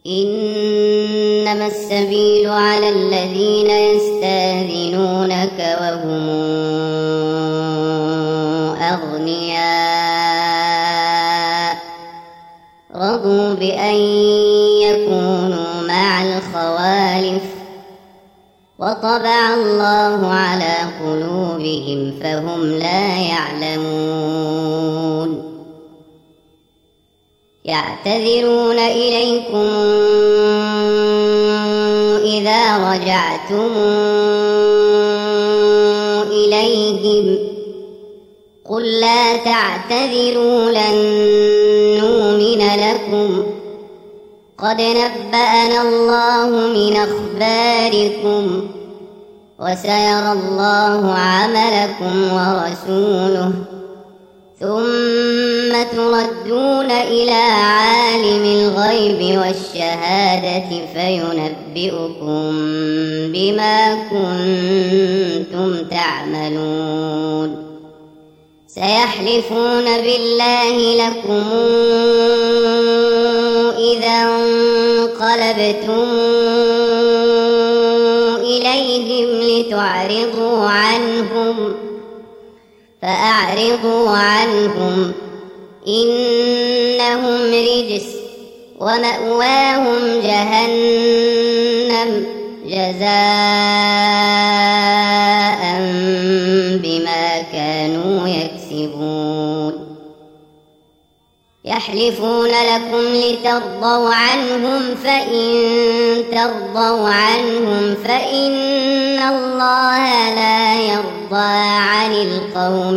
إنما السبيل على الذين يستأذنونك وهم أغنياء رضوا بأن يكونوا مع الخوالف وطبع الله على قلوبهم فهم لا يعلمون يعتذرون إليكم إذا رجعتم إليهم قل لا تعتذروا لن نؤمن لكم قد نبأنا الله من أخباركم وسيرى الله عملكم ورسوله ثم تردون إلى عالم الغيب والشهادة فينبئكم بما كنتم تعملون سيحلفون بالله لكم إذا انقلبتم إليهم لتعرضوا عنهم فأعرضوا عنهم إنهم رجس ومأواهم جهنم جزاء بما كانوا يكسبون يحلفون لكم لترضوا عنهم فإن ترضوا عنهم فإن الله لا يرضى عن القوم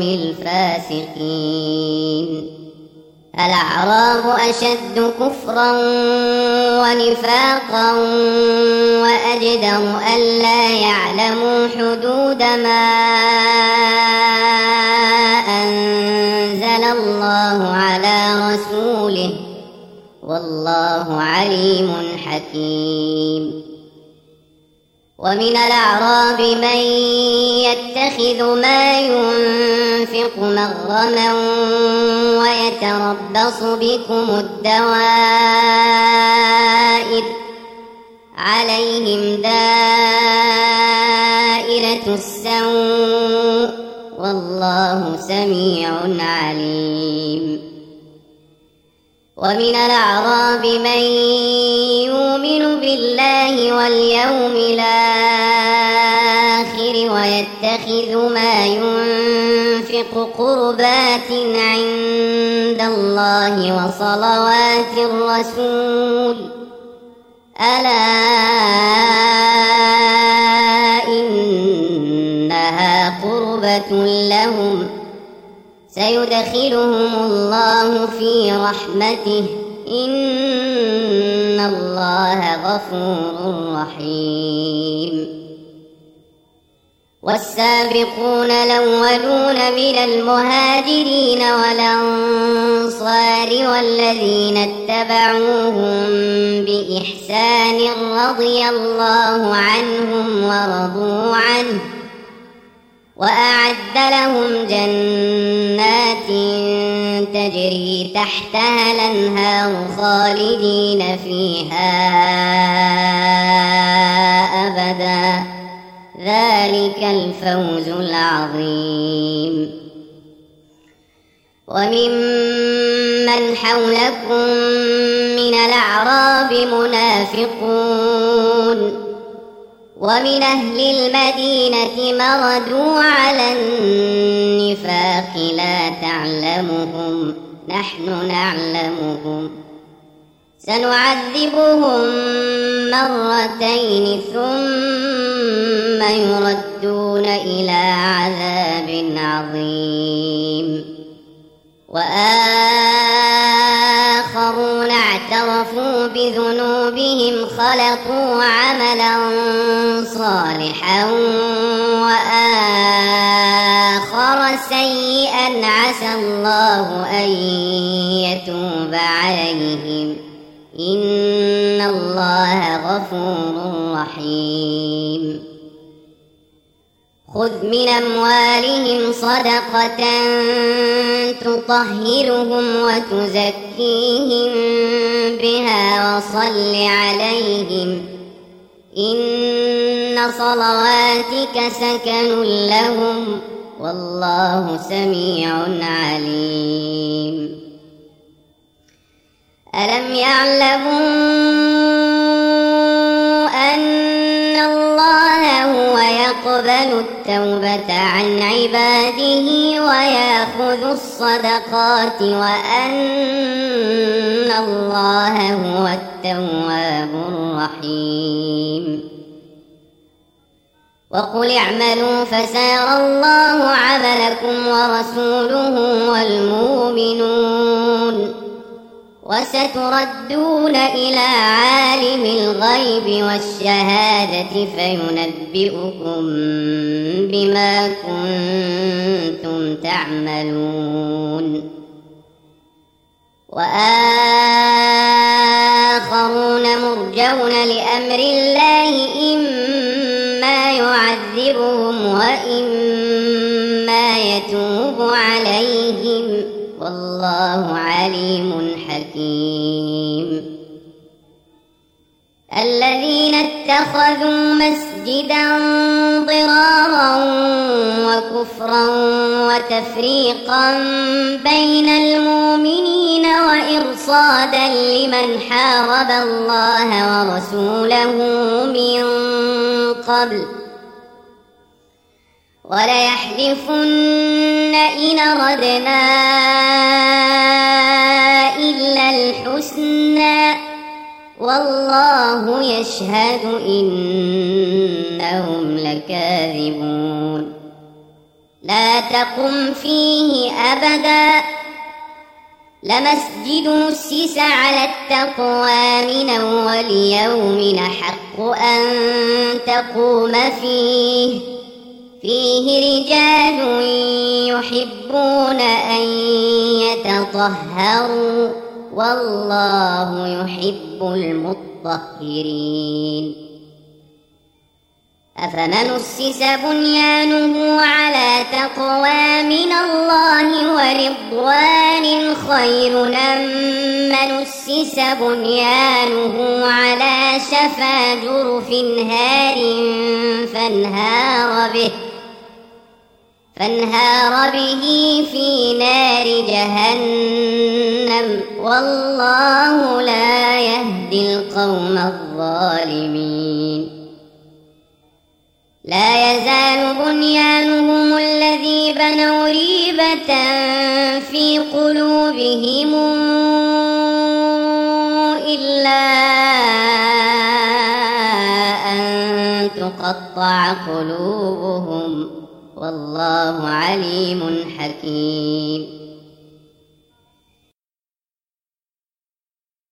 الفاسقين الأعراب أشد كفرا ونفاقا وأجدر ألا يعلموا حدود ما أنزل الله على رسوله والله عليم حكيم ومن الأعراب من يتخذ ما ينفق مغرما ويتربص بكم الدوائر عليهم دائرة السوء والله سميع عليم ومن الأعراب من يؤمن بالله واليوم الآخر ويتخذ ما ينفق قربات عند الله وصلوات الرسول ألا إنها قربة لهم سيدخلهم الله في رحمته إن الله غفور رحيم والسابقون الأولون من المهاجرين والأنصار والذين اتبعوهم بإحسان رضي الله عنهم ورضوا عنه وأعد لهم جنات تجري تحتها الأنهار خالدين فيها أبدا ذلك الفوز العظيم وممن حولكم من الأعراب منافقون ومن أهل المدينة مردوا على النفاق لا تعلمهم نحن نعلمهم سنعذبهم مرتين ثم يردون إلى عذاب عظيم وآخرون اعترفوا بذنوبهم خلطوا عملا صالحا وآخر سيئا عسى الله أن يتوب عليهم إن الله غفور رحيم خذ من أموالهم صدقة تطهرهم وتزكيهم بها وصل عليهم إن صلواتك سكن لهم والله سميع عليم. ألم يعلموا أن الله هو يقبل التوبة عن عباده ويأخذ الصدقات وأن الله هو التواب الرحيم. وقل اعملوا فسيرى الله عملكم ورسوله والمؤمنون وستردون إلى عالم الغيب والشهادة فينبئكم بما كنتم تعملون. وآخرون مرجون لأمر الله إما يعذبهم وإما يتوب عليهم والله عليم حكيم. الذين اتخذوا مسجدا ضرارا وكفرا وتفريقا بين المؤمنين وإرصادا لمن حارب الله ورسوله من قبل وليحلفن إن أردنا إلا الحسنى والله يشهد إنهم لكاذبون. لا تقم فيه أبدا لمسجد أسس على التقوى من أول يوم أحق أن تقوم فيه رجال يحبون أن يتطهروا والله يحب المطهرين. أفمن أسس بنيانه على تقوى من الله ورضوان خير أم من أسس بنيانه على شفا جرف هار فانهار به في نار جهنم والله لا يهدي القوم الظالمين. لا يزال بنيانهم الذي بنوا ريبة في قلوبهم إلا أن تقطع قلوبهم والله عليم حكيم.